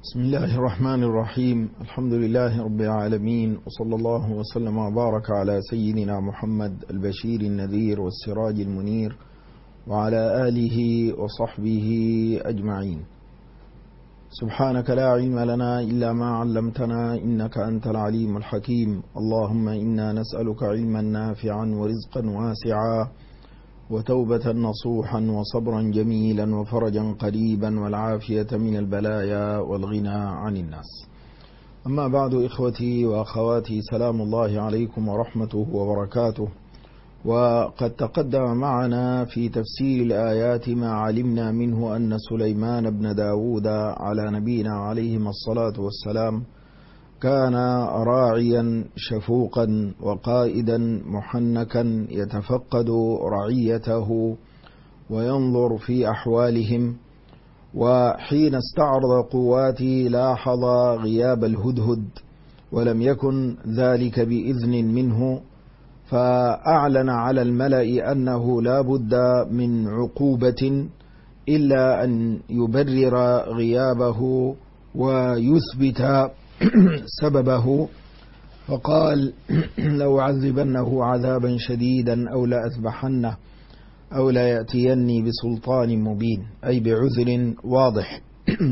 بسم الله الرحمن الرحيم. الحمد لله رب العالمين، وصلى الله وسلم وبارك على سيدنا محمد البشير النذير والسراج المنير وعلى آله وصحبه أجمعين. سبحانك لا علم لنا إلا ما علمتنا إنك أنت العليم الحكيم. اللهم إنا نسألك علما نافعا ورزقا واسعا وتوبة نصوحا وصبرا جميلا وفرجا قريبا والعافية من البلايا والغنى عن الناس. أما بعد، إخوتي وأخواتي، سلام الله عليكم ورحمته وبركاته. وقد تقدم معنا في تفسير الآيات ما علمنا منه أن سليمان بن داود على نبينا عليهما الصلاة والسلام كان راعيا شفوقا وقائدا محنكا يتفقد رعيته وينظر في أحوالهم، وحين استعرض قواته لاحظ غياب الهدهد ولم يكن ذلك بإذن منه، فأعلن على الملأ أنه لا بد من عقوبة إلا أن يبرر غيابه ويثبت سببه، فقال لو عذبنه عذابا شديدا أو لأذبحنه أو لا يأتيني بسلطان مبين، أي بعذر واضح.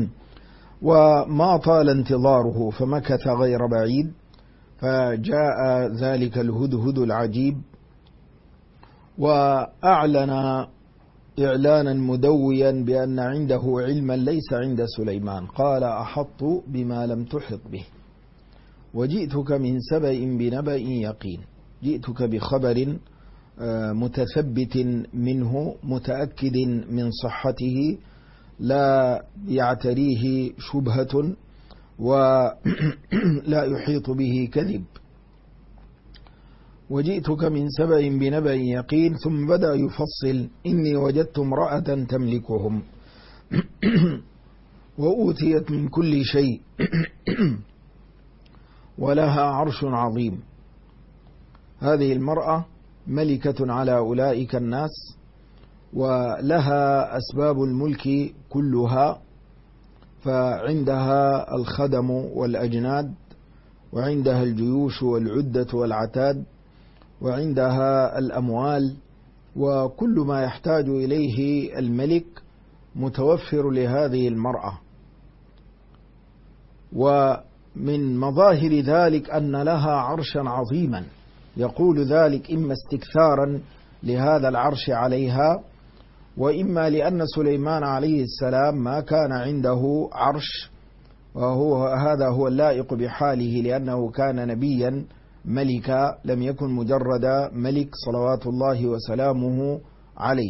وما طال انتظاره فمكث غير بعيد، فجاء ذلك الهدهد العجيب وأعلن إعلانا مدويا بأن عنده علما ليس عند سليمان. قال أحط بما لم تحط به وجئتك من سبأ بنبأ يقين. جئتك بخبر متثبت منه متأكد من صحته لا يعتريه شبهة ولا يحيط به كذب. وجئتك من سبأ بنبأ يقين. ثم بدأ يفصل: إني وجدت امرأة تملكهم وأوتيت من كل شيء ولها عرش عظيم. هذه المرأة ملكة على أولئك الناس، ولها أسباب الملك كلها، فعندها الخدم والأجناد، وعندها الجيوش والعدة والعتاد، وعندها الأموال، وكل ما يحتاج إليه الملك متوفر لهذه المرأة. ومن مظاهر ذلك أن لها عرشا عظيما، يقول ذلك إما استكثارا لهذا العرش عليها، وإما لأن سليمان عليه السلام ما كان عنده عرش، هذا هو اللائق بحاله، لأنه كان نبيا ملكا، لم يكن مجرد ملك صلوات الله وسلامه عليه.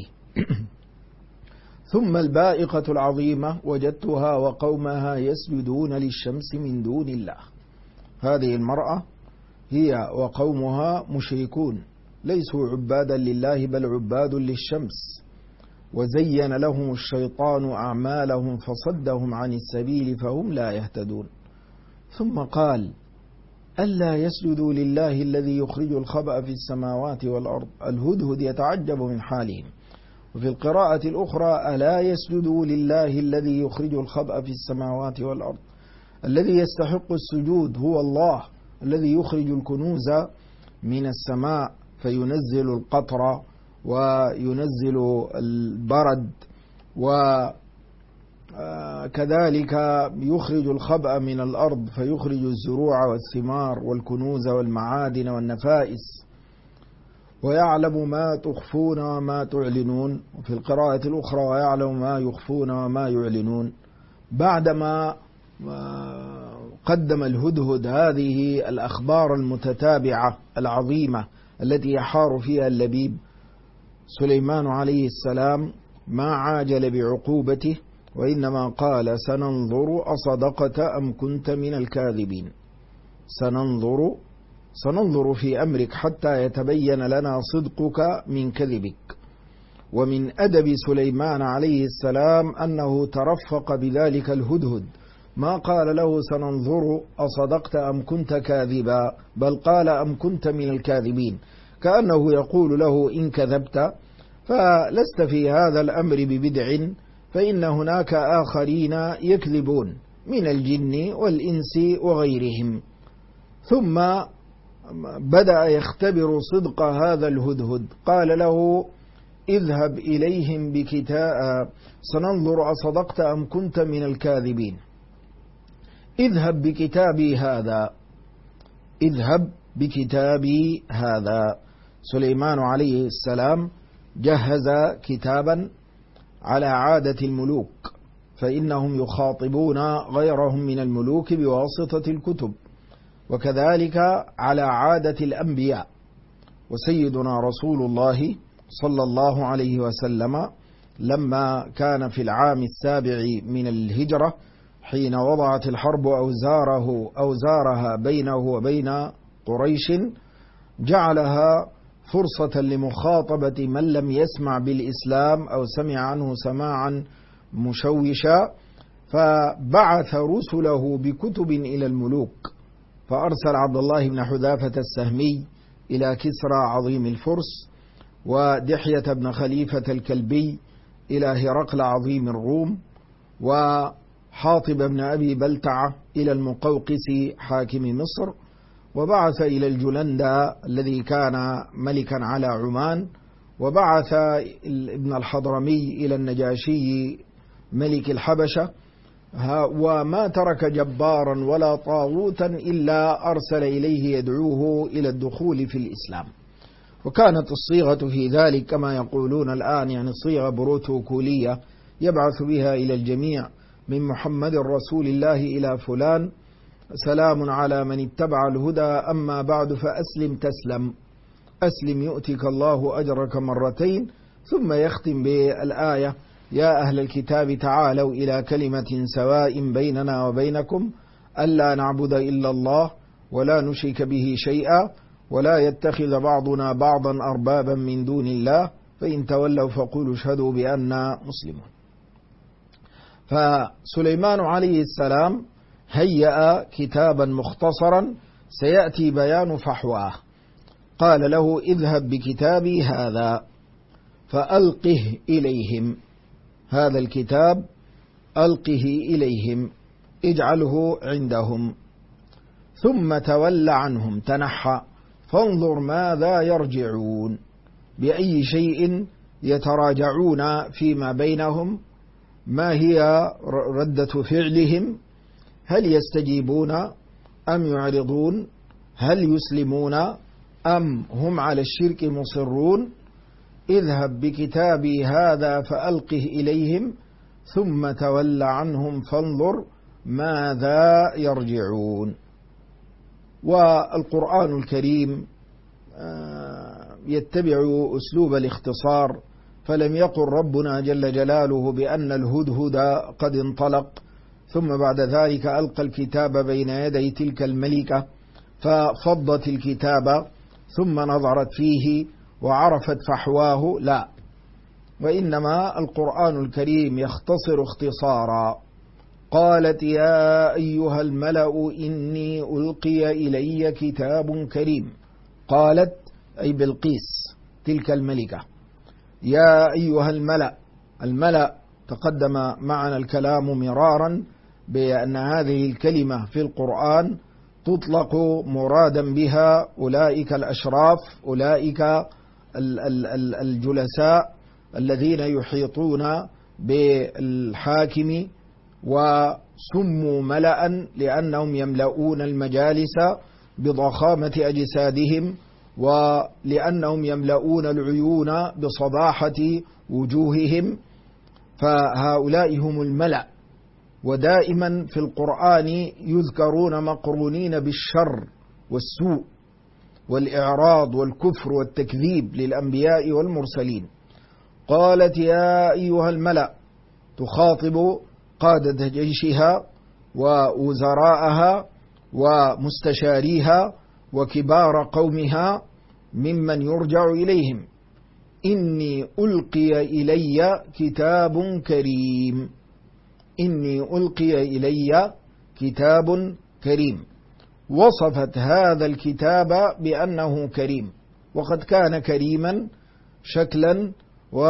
ثم البائقة العظيمة: وجدتها وقومها يسجدون للشمس من دون الله. هذه المرأة هي وقومها مشركون، ليسوا عبادا لله بل عباد للشمس، وزين لهم الشيطان أعمالهم فصدهم عن السبيل فهم لا يهتدون. ثم قال: ألا يسجدوا لله الذي يخرج الخبأ في السماوات والأرض. الهدهد يتعجب من حالهم. وفي القراءة الأخرى: ألا يسجدوا لله الذي يخرج الخبأ في السماوات والأرض. الذي يستحق السجود هو الله الذي يخرج الكنوز من السماء فينزل القطر وينزل البرد، وكذلك يخرج الخبأ من الأرض فيخرج الزروع والثمار والكنوز والمعادن والنفائس، ويعلم ما تخفون وما تعلنون. وفي القراءة الأخرى: ويعلم ما يخفون وما يعلنون. بعدما قدم الهدهد هذه الأخبار المتتابعة العظيمة التي يحار فيها اللبيب، سليمان عليه السلام ما عاجل بعقوبته، وإنما قال: سننظر أصدقت أم كنت من الكاذبين. سننظر في أمرك حتى يتبين لنا صدقك من كذبك. ومن أدب سليمان عليه السلام أنه ترفق بذلك الهدهد، ما قال له سننظر أصدقت أم كنت كاذبا، بل قال أم كنت من الكاذبين، كأنه يقول له إن كذبت فلست في هذا الأمر ببدع، فإن هناك آخرين يكذبون، من الجن والإنس وغيرهم. ثم بدأ يختبر صدق هذا الهدهد، قال له اذهب إليهم بكتاب سننظر أصدقت أم كنت من الكاذبين، اذهب بكتابي هذا، اذهب بكتابي هذا. سليمان عليه السلام جهز كتابا على عادة الملوك، فإنهم يخاطبون غيرهم من الملوك بواسطة الكتب، وكذلك على عادة الأنبياء. وسيدنا رسول الله صلى الله عليه وسلم لما كان في العام 7 من الهجرة، حين وضعت الحرب أوزارها بينه وبين قريش، جعلها فرصة لمخاطبة من لم يسمع بالإسلام أو سمع عنه سماعا مشوشا، فبعث رسله بكتب إلى الملوك، فأرسل عبد الله بن حذافة السهمي إلى كسرى عظيم الفرس، ودحية بن خليفة الكلبي إلى هرقل عظيم الروم، وحاطب بن أبي بلتعة إلى المقوقس حاكم مصر، وبعث إلى الجلندى الذي كان ملكا على عمان، وبعث ابن الحضرمي إلى النجاشي ملك الحبشة، وما ترك جبارا ولا طاغوتا إلا أرسل إليه يدعوه إلى الدخول في الإسلام. وكانت الصيغة في ذلك كما يقولون الآن، يعني صيغة بروتوكولية يبعث بها إلى الجميع من محمد رسول الله إلى فلان، سلام على من اتبع الهدى، أما بعد فأسلم تسلم، أسلم يؤتك الله أجرك مرتين، ثم يختم بالآية يا أهل الكتاب تعالوا إلى كلمة سواء بيننا وبينكم ألا نعبد إلا الله ولا نشرك به شيئا ولا يتخذ بعضنا بعضا أربابا من دون الله فإن تولوا فقولوا اشهدوا بأننا مسلمون. فسليمان عليه السلام هيأ كتابا مختصرا سيأتي بيان فحواه، قال له اذهب بكتابي هذا فألقه إليهم، هذا الكتاب ألقه إليهم، اجعله عندهم، ثم تول عنهم، تنحى، فانظر ماذا يرجعون، بأي شيء يتراجعون فيما بينهم، ما هي ردة فعلهم، هل يستجيبون أم يعرضون، هل يسلمون أم هم على الشرك مصرون. اذهب بكتابي هذا فألقه إليهم ثم تول عنهم فانظر ماذا يرجعون. والقرآن الكريم يتبع أسلوب الاختصار، فلم يقل ربنا جل جلاله بأن الهدهد قد انطلق ثم بعد ذلك ألقى الكتاب بين يدي تلك الملكة ففضت الكتاب ثم نظرت فيه وعرفت فحواه، لا، وإنما القرآن الكريم يختصر اختصارا. قالت يا أيها الملأ إني ألقي إلي كتاب كريم، قالت أي بلقيس تلك الملكة، يا أيها الملأ، الملأ تقدم معنا الكلام مرارا بأن هذه الكلمة في القرآن تطلق مرادا بها أولئك الأشراف، أولئك الجلساء الذين يحيطون بالحاكم، وسموا ملأ لأنهم يملؤون المجالس بضخامة أجسادهم، ولأنهم يملؤون العيون بصباحة وجوههم، فهؤلاء هم الملأ. ودائما في القرآن يذكرون مقرونين بالشر والسوء والإعراض والكفر والتكذيب للأنبياء والمرسلين. قالت يا أيها الملأ، تخاطب قادة جيشها ووزراءها ومستشاريها وكبار قومها ممن يرجع إليهم، إني ألقي إلي كتاب كريم، إني ألقي إلي كتاب كريم. وصفت هذا الكتاب بأنه كريم، وقد كان كريما شكلا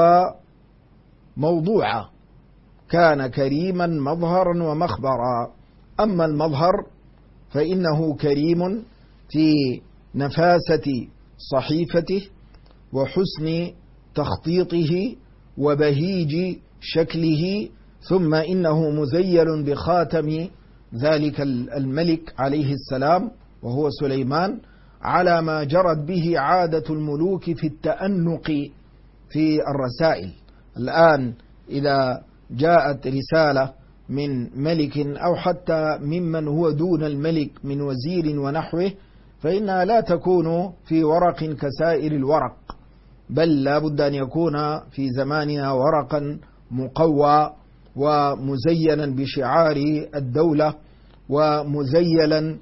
وموضوعا، كان كريما مظهرا ومخبرا، أما المظهر فإنه كريم في نفاسة صحيفته وحسن تخطيطه وبهيج شكله، ثم إنه مزين بخاتم ذلك الملك عليه السلام وهو سليمان، على ما جرت به عادة الملوك في التأنق في الرسائل. الآن إذا جاءت رسالة من ملك أو حتى ممن هو دون الملك من وزير ونحوه، فإنها لا تكون في ورق كسائر الورق، بل لا بد أن يكون في زماننا ورقا مقوى ومزينا بشعار الدولة ومزيلا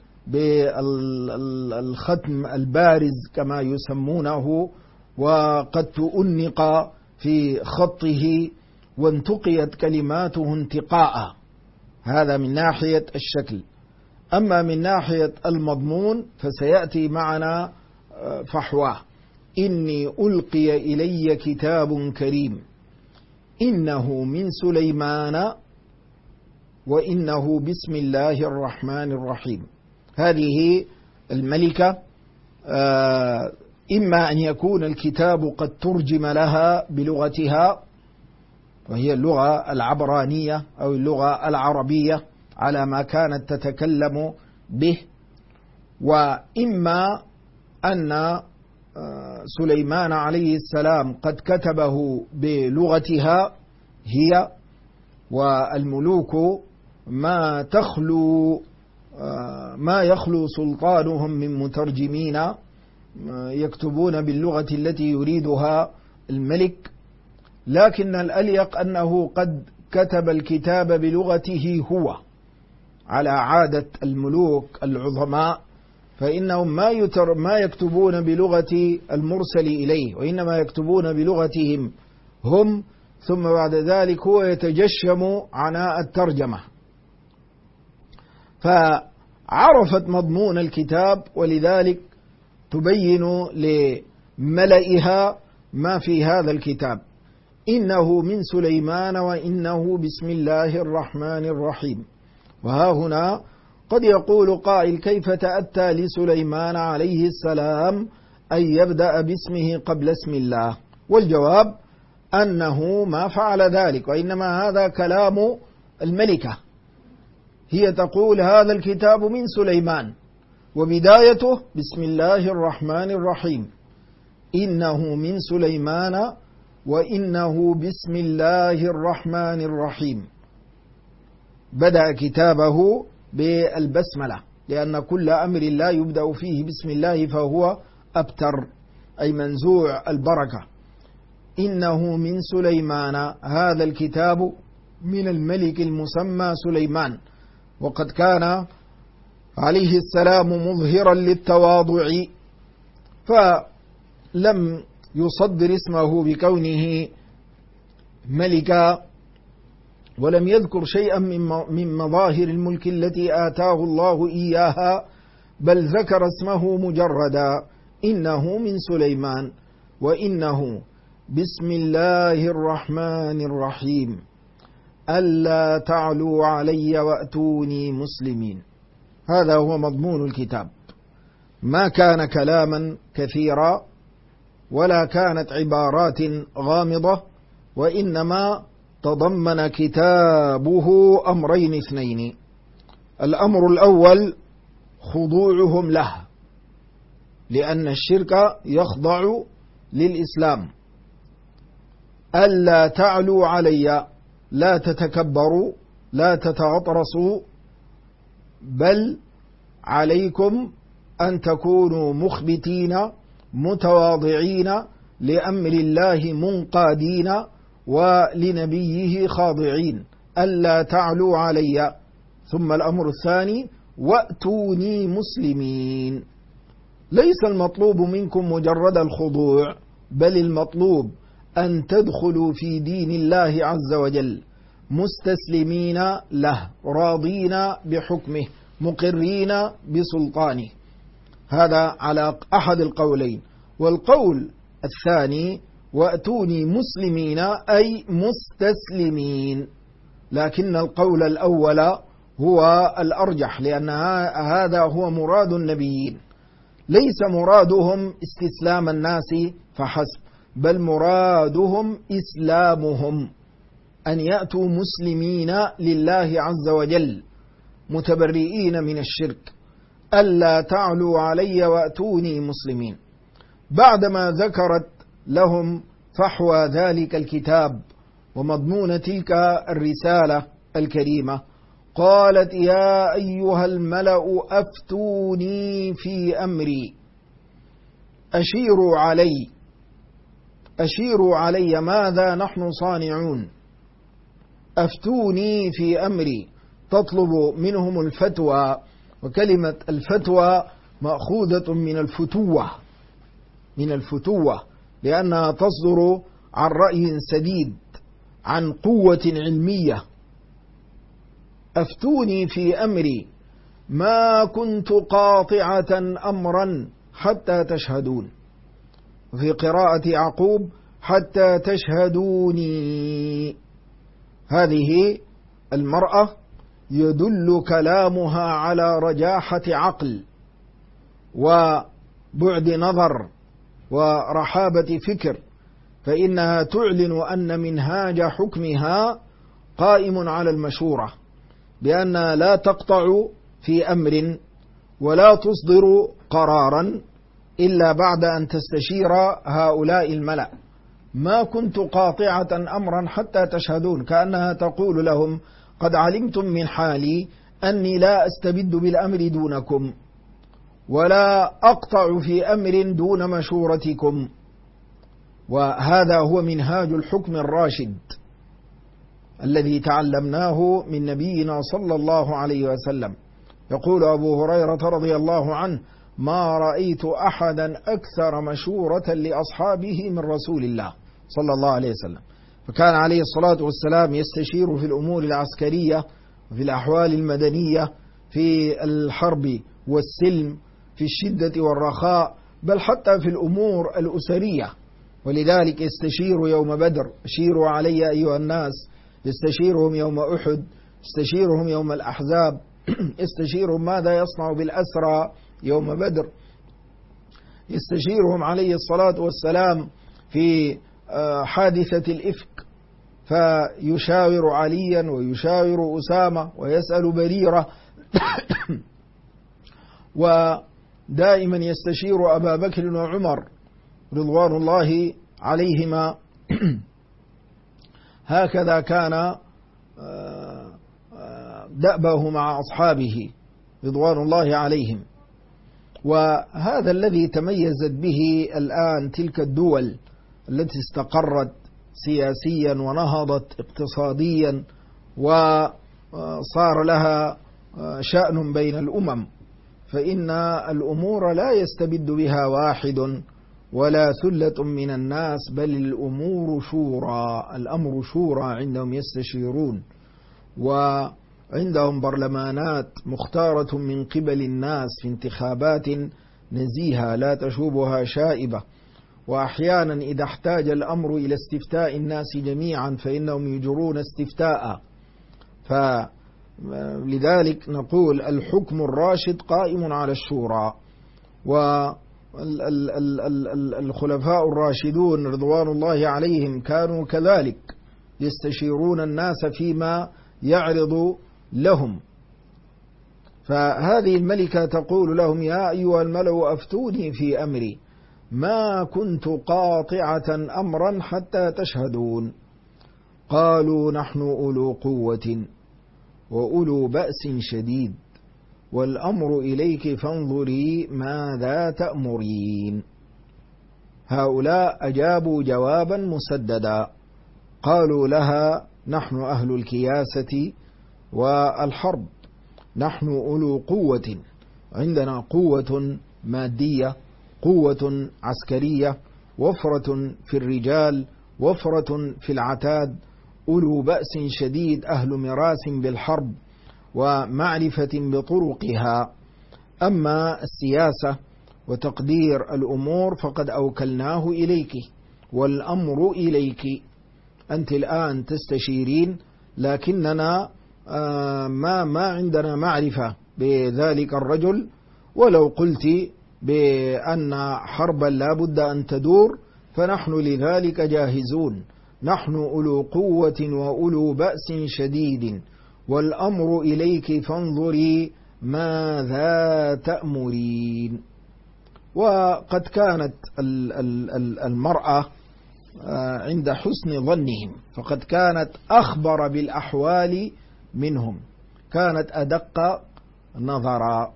بالختم البارز كما يسمونه، وقد تؤنق في خطه وانتقيت كلماته انتقاء. هذا من ناحية الشكل. أما من ناحية المضمون فسيأتي معنا فحواه: إني ألقي إلي كتاب كريم إنه من سليمان وإنه بسم الله الرحمن الرحيم. هذه الملكة إما أن يكون الكتاب قد ترجم لها بلغتها وهي اللغة العبرانية أو اللغة العربية على ما كانت تتكلم به، وإما أن سليمان عليه السلام قد كتبه بلغتها هي، والملوك ما يخلو سلطانهم من مترجمين يكتبون باللغة التي يريدها الملك، لكن الأليق أنه قد كتب الكتاب بلغته هو على عادة الملوك العظماء، فإنهم ما يكتبون بلغة المرسل إليه، وإنما يكتبون بلغتهم هم، ثم بعد ذلك هو يتجشم عناء الترجمة. فعرفت مضمون الكتاب، ولذلك تبين لملئها ما في هذا الكتاب: إنه من سليمان وإنه بسم الله الرحمن الرحيم. وها هنا قد يقول قائل: كيف تأتى لسليمان عليه السلام أن يبدأ باسمه قبل اسم الله؟ والجواب أنه ما فعل ذلك، وإنما هذا كلام الملكة، هي تقول هذا الكتاب من سليمان وبدايته بسم الله الرحمن الرحيم، إنه من سليمان وإنه بسم الله الرحمن الرحيم. بدأ كتابه بالبسملة، لأن كل أمر لا يبدأ فيه بسم الله فهو أبتر، أي منزوع البركة. إنه من سليمان، هذا الكتاب من الملك المسمى سليمان، وقد كان عليه السلام مظهرا للتواضع، فلم يصدر اسمه بكونه ملكا، ولم يذكر شيئا من مظاهر الملك التي آتاه الله إياها، بل ذكر اسمه مجردا: إنه من سليمان وإنه بسم الله الرحمن الرحيم ألا تعلوا علي وأتوني مسلمين. هذا هو مضمون الكتاب. ما كان كلاما كثيرا ولا كانت عبارات غامضة، وإنما تضمن كتابه أمرين اثنين: الأمر الأول خضوعهم له، لأن الشرك يخضع للإسلام. ألا تعلوا علي، لا تتكبروا، لا تتغطرسوا، بل عليكم أن تكونوا مخبتين متواضعين لأمر الله منقادين ولنبيه خاضعين. ألا تعلوا علي. ثم الأمر الثاني: وأتوني مسلمين. ليس المطلوب منكم مجرد الخضوع، بل المطلوب أن تدخلوا في دين الله عز وجل مستسلمين له، راضين بحكمه، مقرين بسلطانه. هذا على أحد القولين. والقول الثاني: وأتوني مسلمين، أي مستسلمين. لكن القول الأول هو الأرجح، لأن هذا هو مراد النبيين. ليس مرادهم استسلام الناس فحسب، بل مرادهم إسلامهم، أن يأتوا مسلمين لله عز وجل متبرئين من الشرك، ألا تعلوا علي وأتوني مسلمين. بعدما ذكرت لهم فحوى ذلك الكتاب ومضمون تلك الرسالة الكريمة، قالت يا أيها الملأ أفتوني في أمري، أشيروا علي ماذا نحن صانعون. أفتوني في أمري، تطلب منهم الفتوى، وكلمة الفتوى مأخوذة من الفتوة لأنها تصدر عن رأي سديد، عن قوة علمية. أفتوني في أمري ما كنت قاطعة أمرا حتى تشهدون، في قراءة يعقوب حتى تشهدوني. هذه المرأة يدل كلامها على رجاحة عقل وبعد نظر ورحابة فكر، فإنها تعلن أن منهاج حكمها قائم على المشورة، بأنها لا تقطع في أمر ولا تصدر قرارا إلا بعد أن تستشير هؤلاء الملأ. ما كنت قاطعة أمرا حتى تشهدون، كأنها تقول لهم قد علمتم من حالي أني لا أستبد بالأمر دونكم، ولا أقطع في أمر دون مشورتكم. وهذا هو منهاج الحكم الراشد الذي تعلمناه من نبينا صلى الله عليه وسلم. يقول أبو هريرة رضي الله عنه ما رأيت أحدا أكثر مشورة لأصحابه من رسول الله صلى الله عليه وسلم. فكان عليه الصلاة والسلام يستشير في الأمور العسكرية وفي الأحوال المدنية، في الحرب والسلم، في الشدة والرخاء، بل حتى في الأمور الأسرية. ولذلك يستشير يوم بدر، أشيروا علي أيها الناس، يستشيرهم يوم أحد، يستشيرهم يوم الأحزاب، يستشيرهم ماذا يصنع بالأسرى يوم بدر، يستشيرهم عليه الصلاة والسلام في حادثة الإفك، فيشاور عليا ويشاور أسامة ويسأل بريرة ودائما يستشير أبا بكر وعمر رضوان الله عليهما. هكذا كان دأبه مع أصحابه رضوان الله عليهم. وهذا الذي تميزت به الآن تلك الدول التي استقرت سياسيا ونهضت اقتصاديا وصار لها شأن بين الأمم، فإن الأمور لا يستبد بها واحد ولا ثلة من الناس، بل الأمور شورى، الأمر شورى عندهم يستشيرون، وعندهم برلمانات مختارة من قبل الناس في انتخابات نزيهة لا تشوبها شائبة. وأحيانا إذا احتاج الأمر إلى استفتاء الناس جميعا فإنهم يجرون استفتاء. فلذلك نقول الحكم الراشد قائم على الشورى. والخلفاء الراشدون رضوان الله عليهم كانوا كذلك يستشيرون الناس فيما يعرض لهم. فهذه الملكة تقول لهم يا أيها الملأ أفتوني في أمري ما كنت قاطعة أمرا حتى تشهدون. قالوا نحن أولو قوة وأولو بأس شديد والأمر إليك فانظري ماذا تأمرين. هؤلاء أجابوا جوابا مسددا، قالوا لها نحن أهل الكياسة والحرب، نحن أولو قوة، عندنا قوة مادية، قوة عسكرية، وفرة في الرجال، وفرة في العتاد، أولو بأس شديد، أهل مراس بالحرب ومعرفة بطرقها. أما السياسة وتقدير الأمور فقد أوكلناه إليك والأمر إليك، أنت الآن تستشيرين، لكننا ما عندنا معرفة بذلك الرجل، ولو قلت بأن حربا لا بد أن تدور فنحن لذلك جاهزون، نحن أولو قوة وأولو بأس شديد، والأمر إليك فانظري ماذا تأمرين. وقد كانت المرأة عند حسن ظنهم، فقد كانت أخبر بالأحوال منهم، كانت أدق نظرا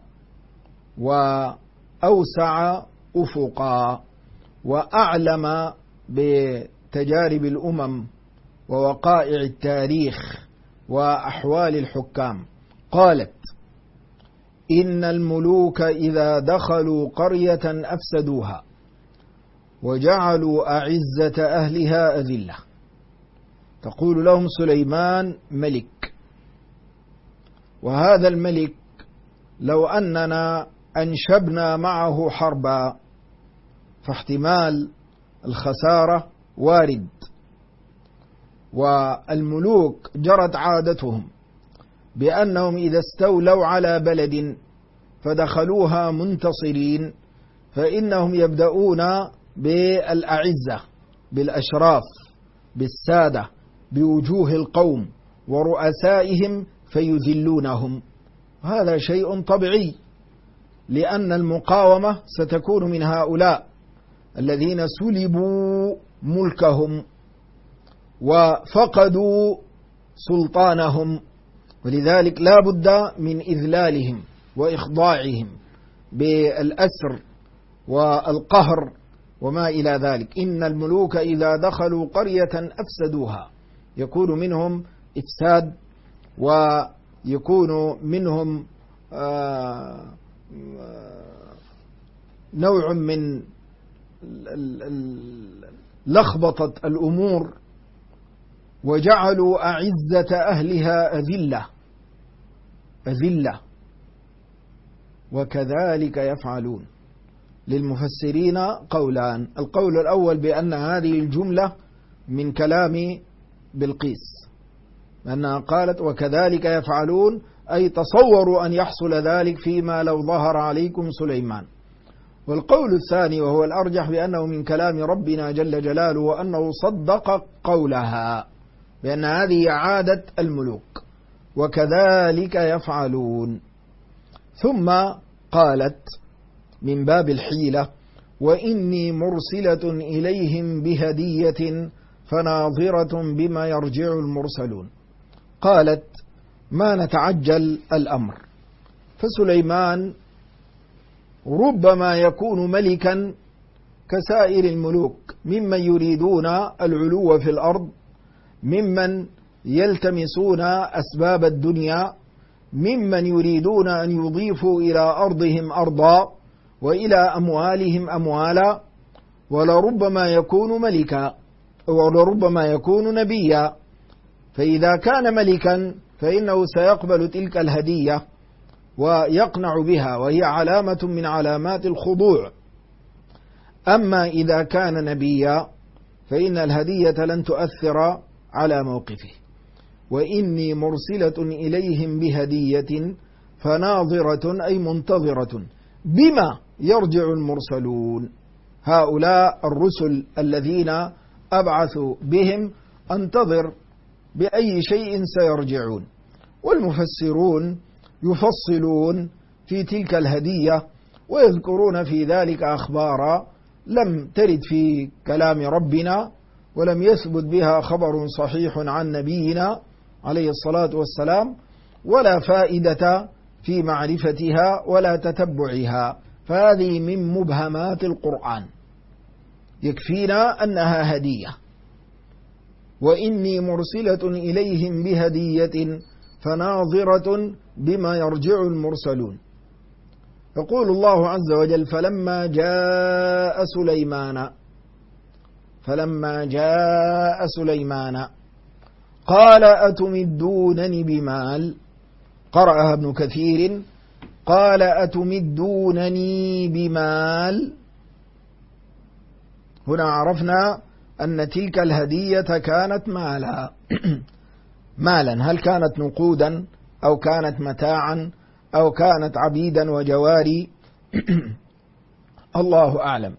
وأوسع أفقا وأعلم بتجارب الأمم ووقائع التاريخ وأحوال الحكام. قالت: إن الملوك إذا دخلوا قرية أفسدوها وجعلوا أعزة أهلها أذلة. تقول لهم سليمان ملك، وهذا الملك لو أننا أنشبنا معه حربا فاحتمال الخسارة وارد، والملوك جرت عادتهم بأنهم إذا استولوا على بلد فدخلوها منتصرين فإنهم يبدأون بالأعزة، بالأشراف، بالسادة، بوجوه القوم ورؤسائهم فيذلونهم. هذا شيء طبيعي، لأن المقاومة ستكون من هؤلاء الذين سلبوا ملكهم وفقدوا سلطانهم، ولذلك لا بد من إذلالهم وإخضاعهم بالأسر والقهر وما إلى ذلك. إن الملوك إذا دخلوا قرية أفسدوها، يكون منهم إفساد ويكون منهم نوع من لخبطة الأمور، وجعلوا أعزة أهلها أذلة وكذلك يفعلون. للمفسرين قولان: القول الأول بأن هذه الجملة من كلام بلقيس، أنها قالت وكذلك يفعلون، أي تصوروا أن يحصل ذلك فيما لو ظهر عليكم سليمان. والقول الثاني وهو الأرجح بأنه من كلام ربنا جل جلاله، وأنه صدق قولها بأن هذه عادة الملوك وكذلك يفعلون. ثم قالت من باب الحيلة: وإني مرسلة إليهم بهدية فناظرة بما يرجع المرسلون. قالت: ما نتعجل الأمر، فسليمان ربما يكون ملكا كسائر الملوك، ممن يريدون العلو في الأرض، ممن يلتمسون أسباب الدنيا، ممن يريدون أن يضيفوا إلى أرضهم أرضا وإلى أموالهم أموالا، ولربما يكون ملكا ولربما يكون نبيا. فإذا كان ملكا فإنه سيقبل تلك الهدية ويقنع بها، وهي علامة من علامات الخضوع. أما إذا كان نبيا فإن الهدية لن تؤثر على موقفه. وإني مرسلة إليهم بهدية فناظرة أي منتظرة بما يرجع المرسلون. هؤلاء الرسل الذين أبعثوا بهم أنتظر بأي شيء سيرجعون. والمفسرون يفصلون في تلك الهدية ويذكرون في ذلك أخبارا لم ترد في كلام ربنا ولم يثبت بها خبر صحيح عن نبينا عليه الصلاة والسلام، ولا فائدة في معرفتها ولا تتبعها، فهذه من مبهمات القرآن، يكفينا أنها هدية. وإني مرسلة إليهم بهدية فناظرة بما يرجع المرسلون. يقول الله عز وجل: فلما جاء سليمان قال أتمدونني بمال. قرأها ابن كثير: قال أتمدونني بمال. هنا عرفنا أن تلك الهدية كانت مالا. مالا، هل كانت نقودا أو كانت متاعا أو كانت عبيدا وجواري؟ الله أعلم.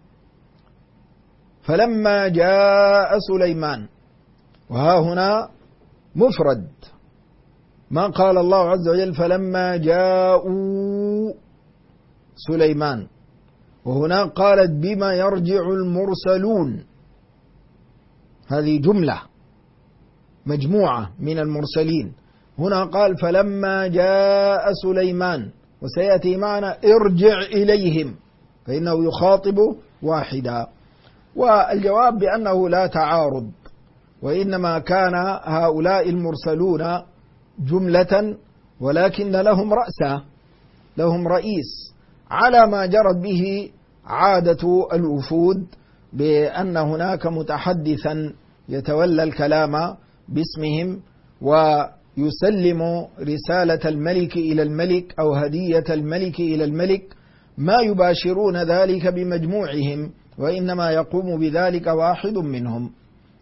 فلما جاء سليمان، وها هنا مفرد، ما قال الله عز وجل فلما جاءوا سليمان، وهنا قالت بما يرجع المرسلون، هذه جملة مجموعة من المرسلين. هنا قال فلما جاء سليمان، وسيأتي معنا ارجع إليهم، فإنه يخاطب واحدا. والجواب بأنه لا تعارض، وإنما كان هؤلاء المرسلون جملة، ولكن لهم رأسا، لهم رئيس، على ما جرت به عادة الوفود، بأن هناك متحدثا يتولى الكلام باسمهم ويسلم رسالة الملك إلى الملك أو هدية الملك إلى الملك، ما يباشرون ذلك بمجموعهم، وإنما يقوم بذلك واحد منهم.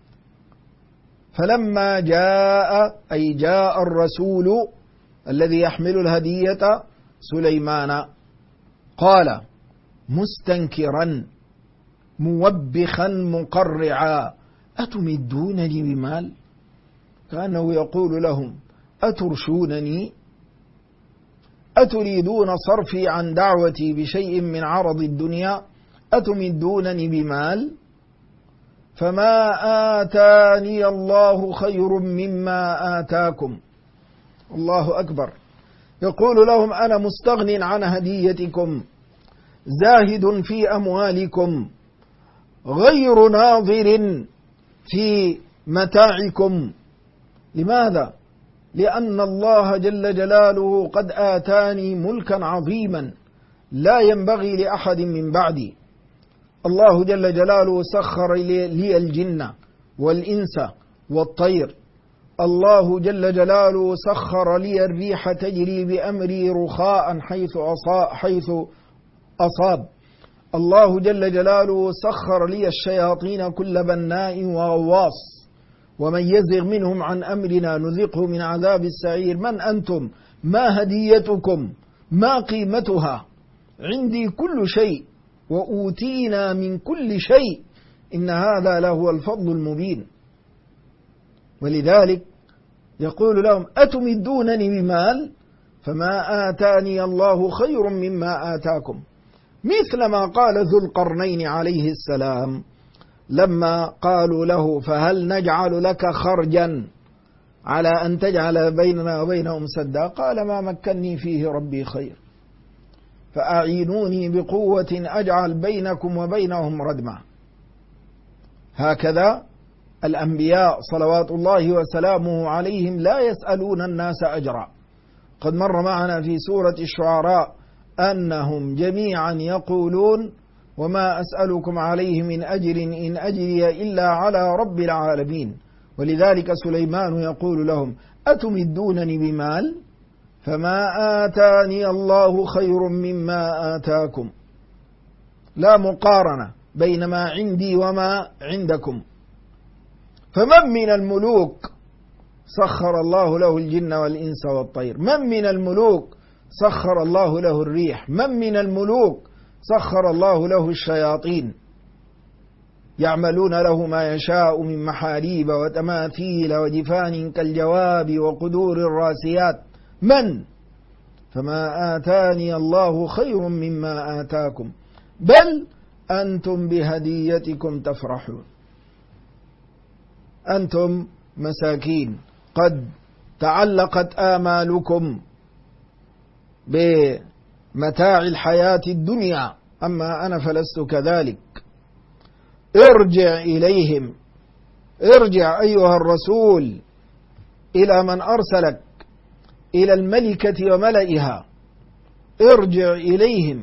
فلما جاء أي جاء الرسول الذي يحمل الهدية سليمان، قال مستنكرا موبخا مقرعا أتمدونني بمال، كأنه يقول لهم أترشونني، أتريدون صرفي عن دعوتي بشيء من عرض الدنيا، أتمدونني بمال، فما آتاني الله خير مما آتاكم. الله أكبر. يقول لهم أنا مستغن عن هديتكم، زاهد في أموالكم، غير ناظر في متاعكم. لماذا؟ لأن الله جل جلاله قد آتاني ملكا عظيما لا ينبغي لأحد من بعدي. الله جل جلاله سخر لي الجن والإنس والطير، الله جل جلاله سخر لي الريح تجري بأمري رخاء حيث أصاب، الله جل جلاله سخر لي الشياطين كل بناء وغواص، ومن يزغ منهم عن أمرنا نذقه من عذاب السعير. من أنتم؟ ما هديتكم؟ ما قيمتها؟ عندي كل شيء وأوتينا من كل شيء، إن هذا لهو الفضل المبين. ولذلك يقول لهم أتمدونني بمال، فما آتاني الله خير مما آتاكم. مثل ما قال ذو القرنين عليه السلام لما قالوا له فهل نجعل لك خرجا على أن تجعل بيننا وبينهم سدا، قال ما مكنني فيه ربي خير فأعينوني بقوة أجعل بينكم وبينهم ردما. هكذا الأنبياء صلوات الله وسلامه عليهم لا يسألون الناس أجرا. قد مر معنا في سورة الشعراء أنهم جميعا يقولون وما أسألكم عليه من أجر إن أجري إلا على رب العالمين. ولذلك سليمان يقول لهم أتمدونني بمال، فما آتاني الله خير مما آتاكم. لا مقارنة بين ما عندي وما عندكم. فمن من الملوك سخر الله له الجن والإنس والطير؟ من من الملوك سخر الله له الريح؟ من من الملوك سخر الله له الشياطين يعملون له ما يشاء من محاريب وتماثيل وجفان كالجواب وقدور الراسيات؟ من؟ فما آتاني الله خير مما آتاكم بل أنتم بهديتكم تفرحون. أنتم مساكين قد تعلقت آمالكم بمتاع الحياة الدنيا، أما أنا فلست كذلك. ارجع إليهم، ارجع أيها الرسول إلى من أرسلك، إلى الملكة وملئها، ارجع إليهم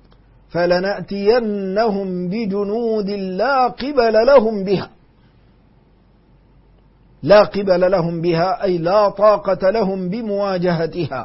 فلنأتينهم بجنود لا قبل لهم بها. لا قبل لهم بها أي لا طاقة لهم بمواجهتها.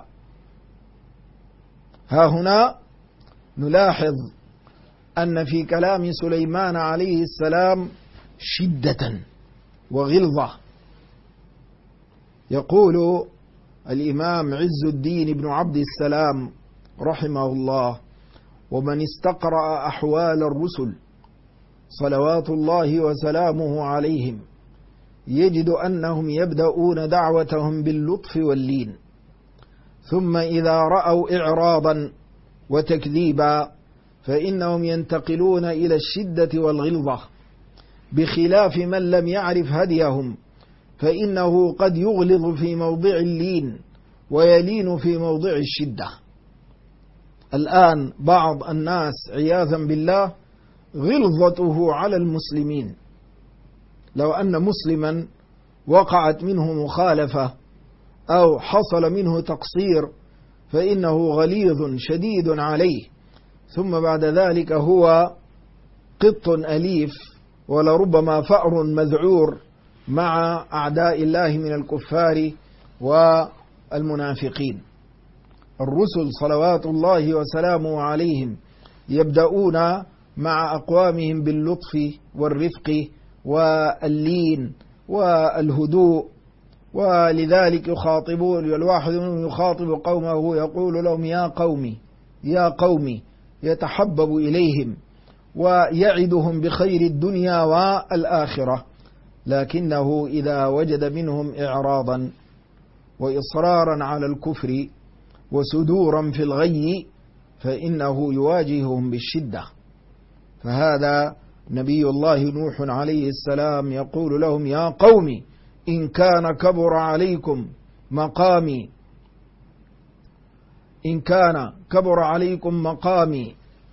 ها هنا نلاحظ أن في كلام سليمان عليه السلام شدة وغلظة، يقول الإمام عز الدين بن عبد السلام رحمه الله: ومن استقرأ أحوال الرسل صلوات الله وسلامه عليهم يجد أنهم يبدأون دعوتهم باللطف واللين، ثم إذا رأوا إعراضا وتكذيبا فإنهم ينتقلون إلى الشدة والغلظة، بخلاف من لم يعرف هديهم فإنه قد يغلظ في موضع اللين ويلين في موضع الشدة. الآن بعض الناس عياذا بالله غلظته على المسلمين، لو أن مسلما وقعت منه مخالفة أو حصل منه تقصير فإنه غليظ شديد عليه، ثم بعد ذلك هو قط أليف ولربما فأر مذعور مع أعداء الله من الكفار والمنافقين. الرسل صلوات الله وسلامه عليهم يبدأون مع أقوامهم باللطف والرفق واللين والهدوء، ولذلك يخاطبون، الواحد منهم يخاطب قومه يقول لهم يا قومي يتحبب إليهم ويعدهم بخير الدنيا والآخرة، لكنه إذا وجد منهم إعراضا وإصرارا على الكفر وسدورا في الغي فإنه يواجههم بالشدة. فهذا نبي الله نوح عليه السلام يقول لهم: يا قوم إن كان كبر عليكم مقامي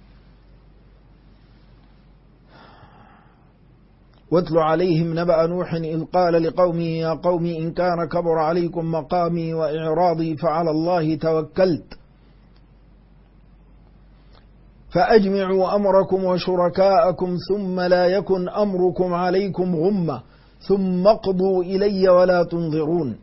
واتل عليهم نبأ نوح إذ قال لقومه يا قوم إن كان كبر عليكم مقامي وإعراضي فعلى الله توكلت فأجمعوا أمركم وشركاءكم ثم لا يكن أمركم عليكم غمة ثم اقضوا إلي ولا تنظرون.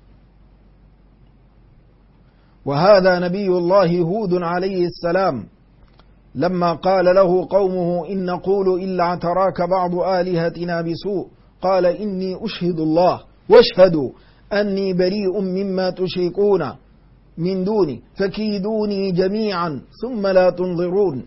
وهذا نبي الله هود عليه السلام لما قال له قومه إن نقول إلا اعتراك بعض آلهتنا بسوء قال إني أشهد الله واشهدوا أني بريء مما تشركون من دوني فكيدوني جميعا ثم لا تنظرون.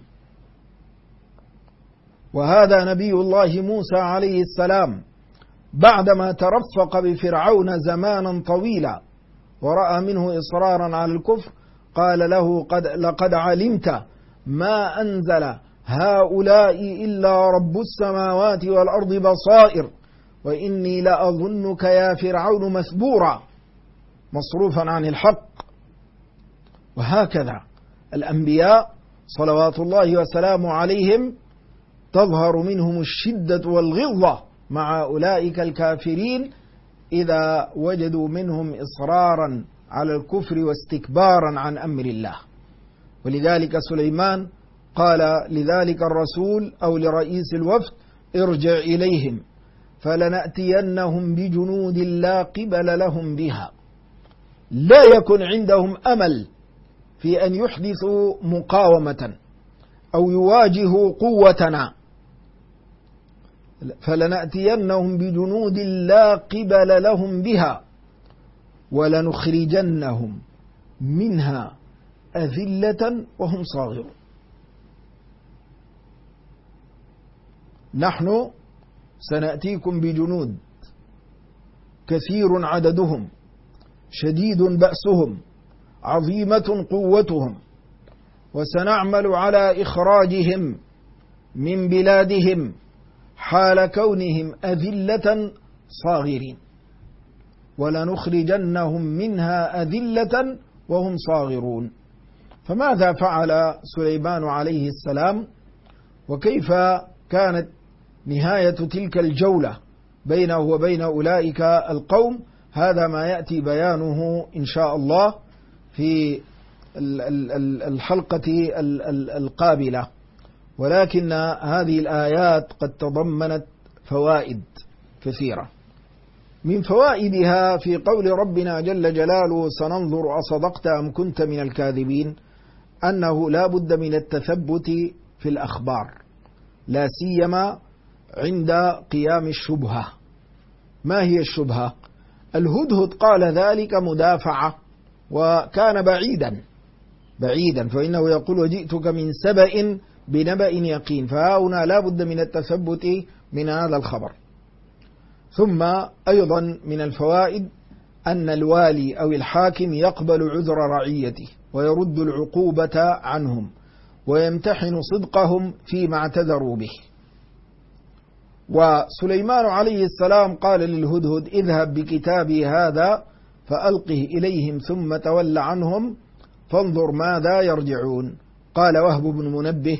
وهذا نبي الله موسى عليه السلام بعدما ترفق بفرعون زمانا طويلا ورأى منه إصرارا على الكفر قال له لقد علمت ما أنزل هؤلاء إلا رب السماوات والأرض بصائر وإني لأظنك يا فرعون مثبورا، مصروفا عن الحق. وهكذا الأنبياء صلوات الله وسلامه عليهم تظهر منهم الشدة والغلظة مع أولئك الكافرين إذا وجدوا منهم إصرارا على الكفر واستكبارا عن أمر الله. ولذلك سليمان قال لذلك الرسول أو لرئيس الوفد ارجع إليهم فلنأتينهم بجنود لا قبل لهم بها، لا يكن عندهم أمل في أن يحدثوا مقاومة أو يواجهوا قوتنا، فلنأتينهم بجنود لا قبل لهم بها ولنخرجنهم منها أذلة وهم صاغرون. نحن سنأتيكم بجنود كثير عددهم شديد بأسهم عظيمة قوتهم، وسنعمل على إخراجهم من بلادهم حال كونهم أذلة صاغرين، ولنخرجنهم منها أذلة وهم صاغرون. فماذا فعل سليمان عليه السلام؟ وكيف كانت نهاية تلك الجولة بينه وبين أولئك القوم؟ هذا ما يأتي بيانه إن شاء الله في الحلقة القابلة. ولكن هذه الآيات قد تضمنت فوائد كثيرة. من فوائدها في قول ربنا جل جلاله سننظر أصدقت أم كنت من الكاذبين، أنه لا بد من التثبت في الأخبار، لا سيما عند قيام الشبهة. ما هي الشبهة؟ الهدهد قال ذلك مدافعة، وكان بعيدا، فإنه يقول وجئتك من سبأ بنبأ يقين، فهنا لا بد من التثبت من هذا الخبر. ثم أيضا من الفوائد أن الوالي أو الحاكم يقبل عذر رعيته ويرد العقوبة عنهم ويمتحن صدقهم فيما اعتذروا به. وسليمان عليه السلام قال للهدهد اذهب بكتابي هذا فألقه إليهم ثم تول عنهم فانظر ماذا يرجعون. قال وهب بن منبه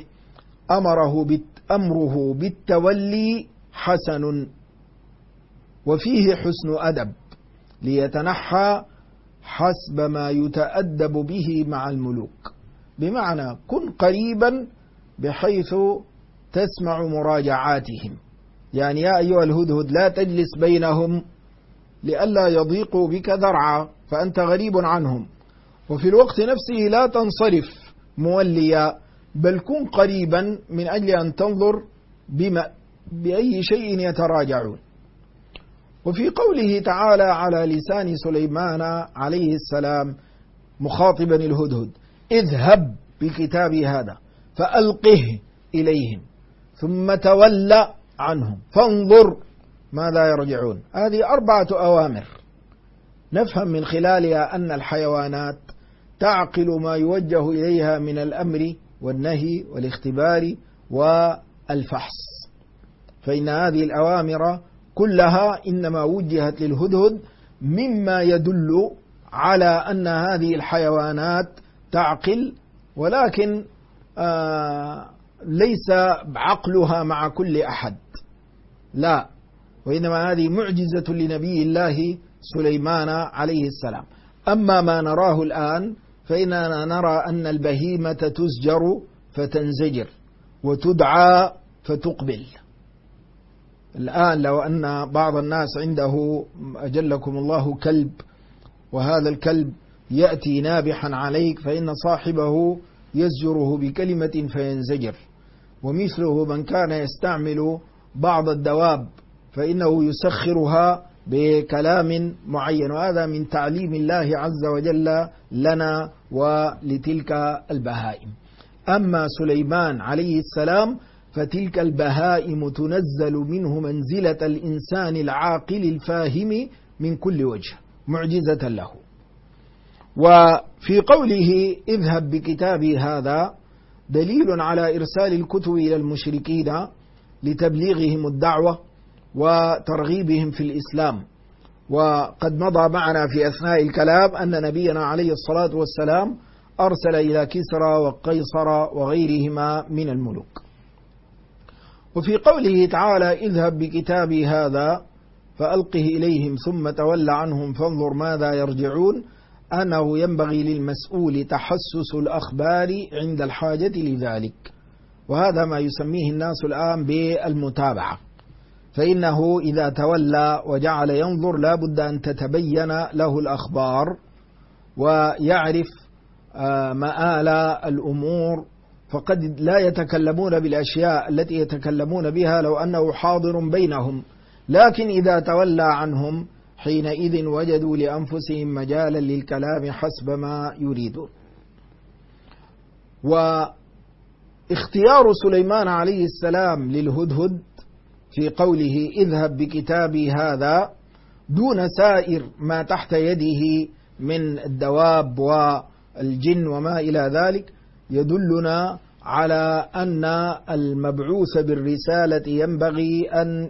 أمره بالتولي حسن وفيه حسن أدب ليتنحى حسب ما يتأدب به مع الملوك، بمعنى كن قريبا بحيث تسمع مراجعاتهم، يعني يا أيها الهدهد لا تجلس بينهم لئلا يضيقوا بك ذرعا فأنت غريب عنهم، وفي الوقت نفسه لا تنصرف موليا، بل كن قريبا من أجل أن تنظر بأي شيء يتراجعون. وفي قوله تعالى على لسان سليمان عليه السلام مخاطبا الهدهد اذهب بكتابي هذا فألقه إليهم ثم تولى عنهم فانظر ماذا يرجعون، هذه 4 أوامر نفهم من خلالها أن الحيوانات تعقل ما يوجه إليها من الأمر والنهي والاختبار والفحص، فإن هذه الأوامر كلها إنما وجهت للهدهد مما يدل على أن هذه الحيوانات تعقل، ولكن ليس عقلها مع كل أحد، لا، وإنما هذه معجزة لنبي الله سليمان عليه السلام. أما ما نراه الآن فإننا نرى أن البهيمة تزجر فتنزجر وتدعى فتقبل. الآن لو أن بعض الناس عنده أجلكم الله كلب، وهذا الكلب يأتي نابحا عليك، فإن صاحبه يزجره بكلمة فينزجر، ومثله من كان يستعمل بعض الدواب فإنه يسخرها بكلام معين، وهذا من تعليم الله عز وجل لنا ولتلك البهائم. أما سليمان عليه السلام فتلك البهائم تنزل منه منزلة الإنسان العاقل الفاهم من كل وجه، معجزة له. وفي قوله اذهب بكتابي هذا دليل على إرسال الكتب إلى المشركين لتبليغهم الدعوة وترغيبهم في الإسلام. وقد مضى معنا في أثناء الكلام أن نبينا عليه الصلاة والسلام أرسل إلى كسرى وقيصر وغيرهما من الملوك. وفي قوله تعالى اذهب بكتابي هذا فألقه إليهم ثم تول عنهم فانظر ماذا يرجعون، أنه ينبغي للمسؤول تحسس الأخبار عند الحاجة لذلك، وهذا ما يسميه الناس الآن بالمتابعة، فإنه إذا تولى وجعل ينظر لا بد أن تتبين له الأخبار ويعرف مآل الأمور، فقد لا يتكلمون بالأشياء التي يتكلمون بها لو أنه حاضر بينهم، لكن إذا تولى عنهم حينئذ وجدوا لأنفسهم مجالا للكلام حسب ما يريدون. واختيار سليمان عليه السلام للهدهد في قوله اذهب بكتابي هذا دون سائر ما تحت يده من الدواب والجن وما إلى ذلك يدلنا على أن المبعوث بالرسالة ينبغي أن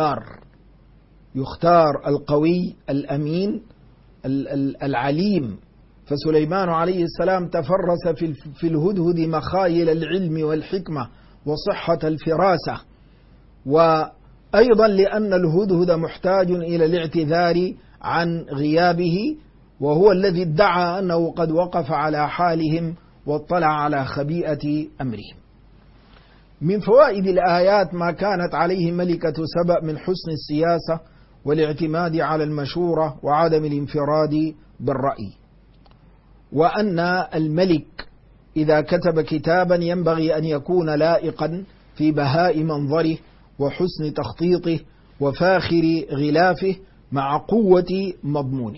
يختار القوي الأمين العليم. فسليمان عليه السلام تفرس في الهدهد مخايل العلم والحكمة وصحة الفراسة، وأيضا لأن الهدهد محتاج إلى الاعتذار عن غيابه، وهو الذي ادعى أنه قد وقف على حالهم واطلع على خبيئة أمرهم. من فوائد الآيات ما كانت عليه ملكة سبأ من حسن السياسة والاعتماد على المشورة وعدم الانفراد بالرأي، وأن الملك إذا كتب كتابا ينبغي أن يكون لائقا في بهاء منظره وحسن تخطيطه وفاخر غلافه، مع قوة مضمونه.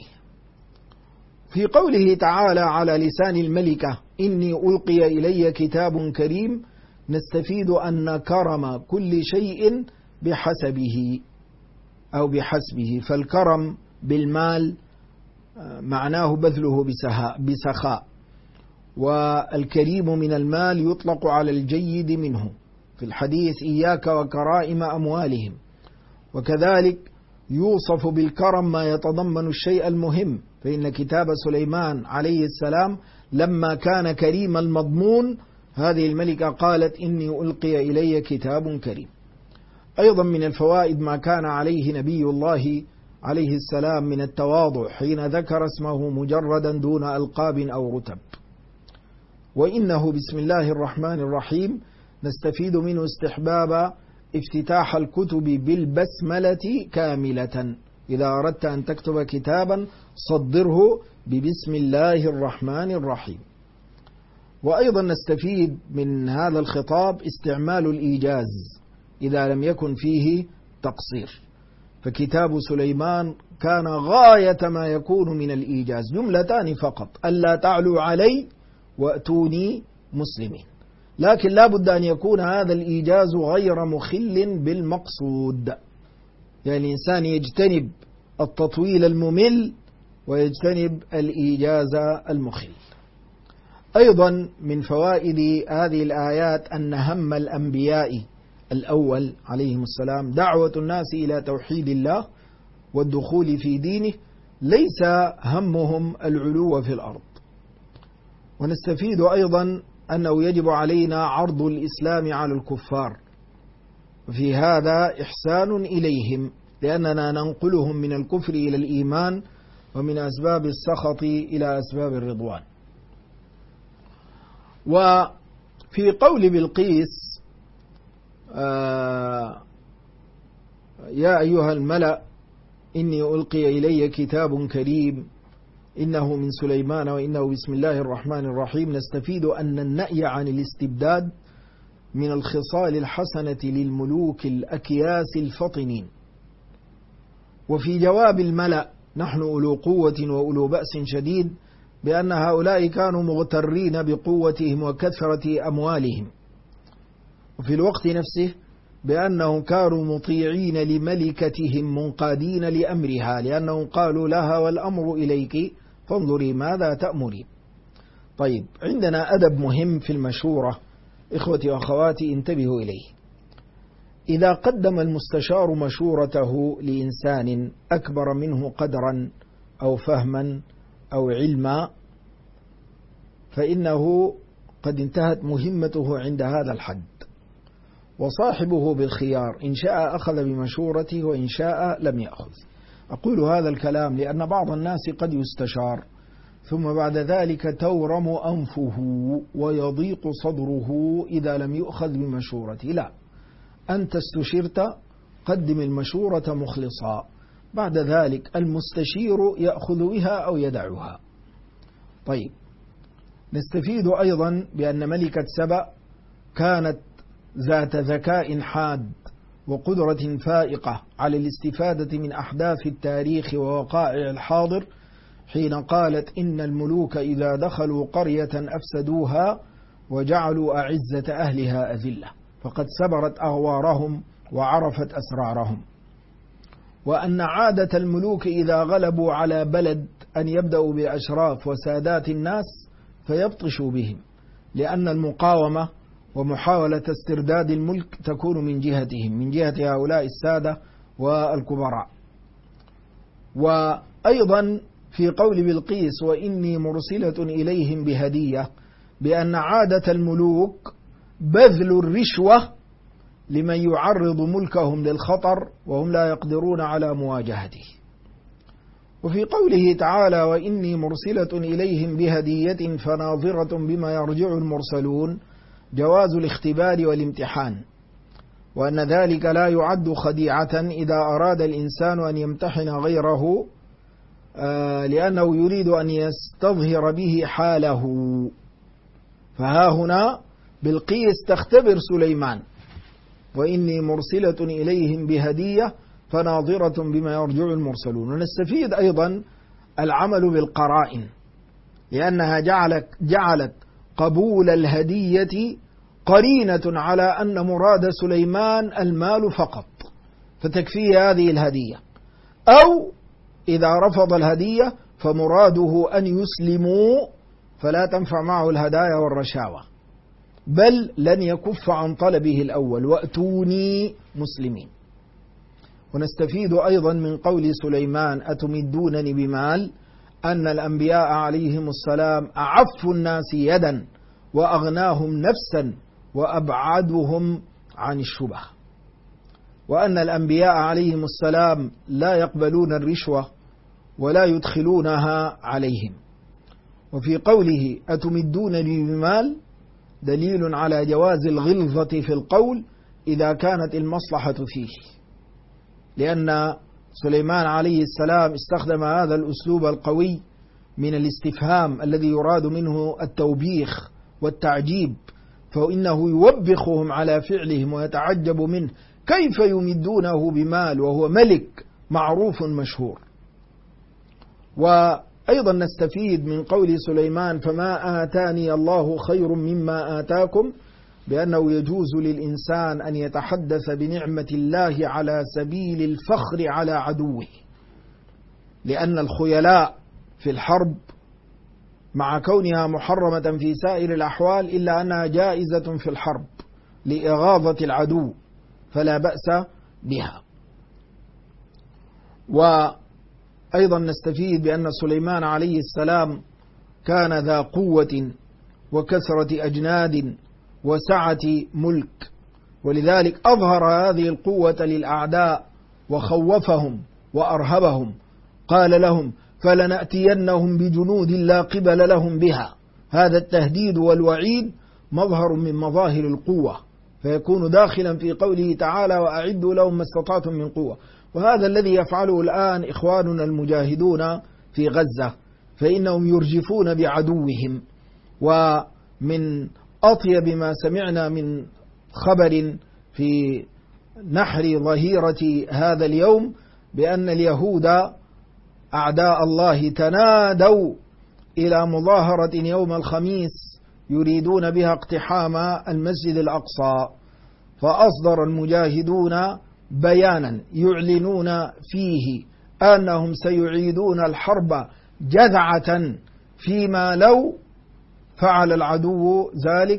في قوله تعالى على لسان الملكة إني ألقي إلي كتاب كريم، نستفيد أن كرم كل شيء بحسبه أو بحسبه، فالكرم بالمال معناه بذله بسخاء، والكريم من المال يطلق على الجيد منه في الحديث إياك وكرائم أموالهم. وكذلك يوصف بالكرم ما يتضمن الشيء المهم، فإن كتاب سليمان عليه السلام لما كان كريم المضمون هذه الملكة قالت إني ألقي إلي كتاب كريم. أيضا من الفوائد ما كان عليه نبي الله عليه السلام من التواضع حين ذكر اسمه مجردا دون ألقاب أو رتب. وإنه بسم الله الرحمن الرحيم نستفيد منه استحباب افتتاح الكتب بالبسملة كاملة، إذا أردت أن تكتب كتابا صدره ببسم الله الرحمن الرحيم. وأيضا نستفيد من هذا الخطاب استعمال الإيجاز إذا لم يكن فيه تقصير، فكتاب سليمان كان غاية ما يكون من الإيجاز، جملتان فقط: ألا تعلوا علي وأتوني مسلمين. لكن لا بد أن يكون هذا الإيجاز غير مخل بالمقصود، يعني الإنسان يجتنب التطويل الممل ويجتنب الإيجاز المخل. أيضا من فوائد هذه الآيات أن هم الأنبياء الأول عليهم السلام دعوة الناس إلى توحيد الله والدخول في دينه، ليس همهم العلو في الأرض. ونستفيد أيضا أنه يجب علينا عرض الإسلام على الكفار، وفي هذا إحسان إليهم، لأننا ننقلهم من الكفر إلى الإيمان، ومن أسباب السخط إلى أسباب الرضوان. وفي قول بلقيس يا أيها الملأ إني ألقي إلي كتاب كريم إنه من سليمان وإنه بسم الله الرحمن الرحيم، نستفيد أن النهي عن الاستبداد من الخصال الحسنة للملوك الأكياس الفطنين. وفي جواب الملأ نحن أولو قوة وأولو بأس شديد، بأن هؤلاء كانوا مغترين بقوتهم وكثرة أموالهم، وفي الوقت نفسه بأنهم كانوا مطيعين لملكتهم منقادين لأمرها، لأنهم قالوا لها والأمر إليك فانظري ماذا تأمرين. طيب، عندنا أدب مهم في المشورة إخوتي وأخواتي انتبهوا إليه. إذا قدم المستشار مشورته لإنسان أكبر منه قدرا أو فهما أو علما، فإنه قد انتهت مهمته عند هذا الحد، وصاحبه بالخيار، إن شاء أخذ بمشورته وإن شاء لم يأخذ. أقول هذا الكلام لأن بعض الناس قد يستشار ثم بعد ذلك تورم أنفه ويضيق صدره إذا لم يؤخذ بمشورته. لا، أنت استشرت، قدم المشورة مخلصا، بعد ذلك المستشير يأخذ بها أو يدعها. طيب، نستفيد أيضا بأن ملكة سبأ كانت ذات ذكاء حاد وقدرة فائقة على الاستفادة من أحداث التاريخ ووقائع الحاضر، حين قالت إن الملوك إذا دخلوا قرية أفسدوها وجعلوا أعزة أهلها أذلة، فقد سبرت أغوارهم وعرفت أسرارهم. وأن عادة الملوك إذا غلبوا على بلد أن يبدأوا بأشراف وسادات الناس فيبطشوا بهم، لأن المقاومة ومحاولة استرداد الملك تكون من جهتهم، من جهة هؤلاء السادة والكبراء. وأيضا في قول بلقيس وإني مرسلة إليهم بهدية، بأن عادة الملوك بذل الرشوة لمن يعرض ملكهم للخطر وهم لا يقدرون على مواجهته. وفي قوله تعالى وإني مرسلة إليهم بهدية فناظرة بما يرجع المرسلون، جواز الاختبار والامتحان، وأن ذلك لا يعد خديعة إذا أراد الإنسان أن يمتحن غيره لأنه يريد أن يستظهر به حاله. فها هنا بلقيس تختبر سليمان وإني مرسلة إليهم بهدية فناظرة بما يرجع المرسلون. ونستفيد أيضا العمل بالقرائن، لأنها جعلت قبول الهدية قرينة على أن مراد سليمان المال فقط، فتكفيه هذه الهدية، أو إذا رفض الهدية فمراده أن يسلموا فلا تنفع معه الهدايا والرشاوى، بل لن يكف عن طلبه الأول، وأتوني مسلمين. ونستفيد أيضا من قول سليمان أتمدونني بمال أن الأنبياء عليهم السلام أعف الناس يدا وأغناهم نفسا وأبعدهم عن الشبه، وأن الأنبياء عليهم السلام لا يقبلون الرشوة ولا يدخلونها عليهم. وفي قوله أتمدونني بمال دليل على جواز الغلظة في القول إذا كانت المصلحة فيه، لأن سليمان عليه السلام استخدم هذا الأسلوب القوي من الاستفهام الذي يراد منه التوبيخ والتعجيب، فإنه يوبخهم على فعلهم ويتعجب منه كيف يمدونه بمال وهو ملك معروف مشهور. وأيضا نستفيد من قول سليمان فما آتاني الله خير مما آتاكم، بأنه يجوز للإنسان أن يتحدث بنعمة الله على سبيل الفخر على عدوه، لأن الخيلاء في الحرب مع كونها محرمة في سائر الأحوال إلا أنها جائزة في الحرب لإغاظة العدو، فلا بأس بها. وأيضا نستفيد بأن سليمان عليه السلام كان ذا قوة وكثرة أجناد وسعة ملك، ولذلك أظهر هذه القوة للأعداء وخوفهم وأرهبهم، قال لهم فلنأتينهم بجنود لا قبل لهم بها. هذا التهديد والوعيد مظهر من مظاهر القوة، فيكون داخلا في قوله تعالى وأعدوا لهم ما استطعتم من قوة. وهذا الذي يفعله الآن إخواننا المجاهدون في غزة، فإنهم يرجفون بعدوهم. ومن أطيب ما سمعنا من خبر في نحر ظهيرة هذا اليوم بأن اليهود أعداء الله تنادوا إلى مظاهرة يوم الخميس يريدون بها اقتحام المسجد الأقصى، فأصدر المجاهدون بيانا يعلنون فيه أنهم سيعيدون الحرب جذعة فيما لو فعل العدو ذلك،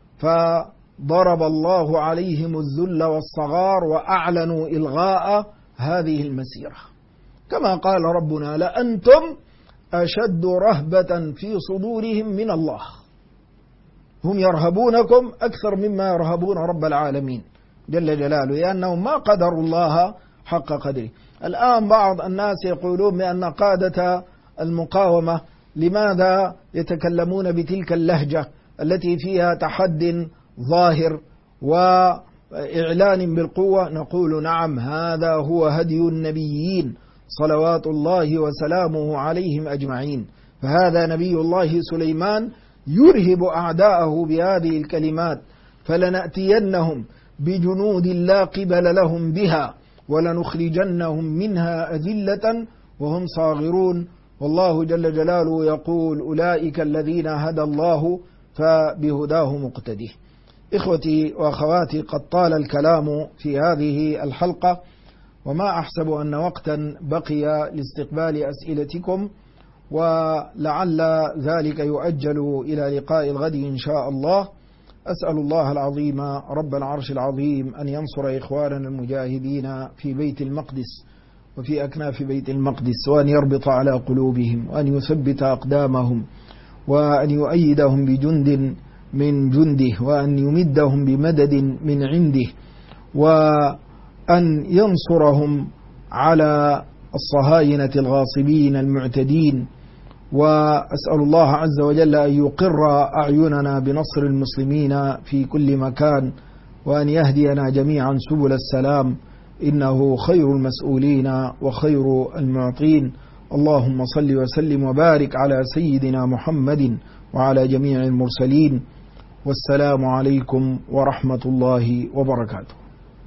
فضرب الله عليهم الذل والصغار وأعلنوا إلغاء هذه المسيرة، كما قال ربنا لأنتم أشد رهبة في صدورهم من الله، هم يرهبونكم أكثر مما يرهبون رب العالمين جل جلاله، لأنهم ما قدروا الله حق قدره. الآن بعض الناس يقولون بأن قادة المقاومة لماذا يتكلمون بتلك اللهجة التي فيها تحد ظاهر وإعلان بالقوة؟ نقول نعم، هذا هو هدي النبيين صلوات الله وسلامه عليهم أجمعين. فهذا نبي الله سليمان يرهب أعداءه بهذه الكلمات فلنأتينهم بجنود لا قبل لهم بها ولنخرجنهم منها أذلة وهم صاغرون. والله جل جلاله يقول أولئك الذين هدى الله فبهداه مقتده. إخوتي وأخواتي، قد طال الكلام في هذه الحلقة، وما أحسب أن وقتا بقي لاستقبال أسئلتكم، ولعل ذلك يؤجل إلى لقاء الغد إن شاء الله. أسأل الله العظيم رب العرش العظيم أن ينصر إخواننا المجاهدين في بيت المقدس وفي أكناف بيت المقدس، وأن يربط على قلوبهم، وأن يثبت أقدامهم، وأن يؤيدهم بجند من جنده، وأن يمدهم بمدد من عنده، وأن ينصرهم على الصهاينة الغاصبين المعتدين. وأسأل الله عز وجل أن يقر أعيننا بنصر المسلمين في كل مكان، وأن يهدينا جميعا سبل السلام، إنه خير المسؤولين وخير المعطين. اللهم صل وسلم وبارك على سيدنا محمد وعلى جميع المرسلين، والسلام عليكم ورحمة الله وبركاته.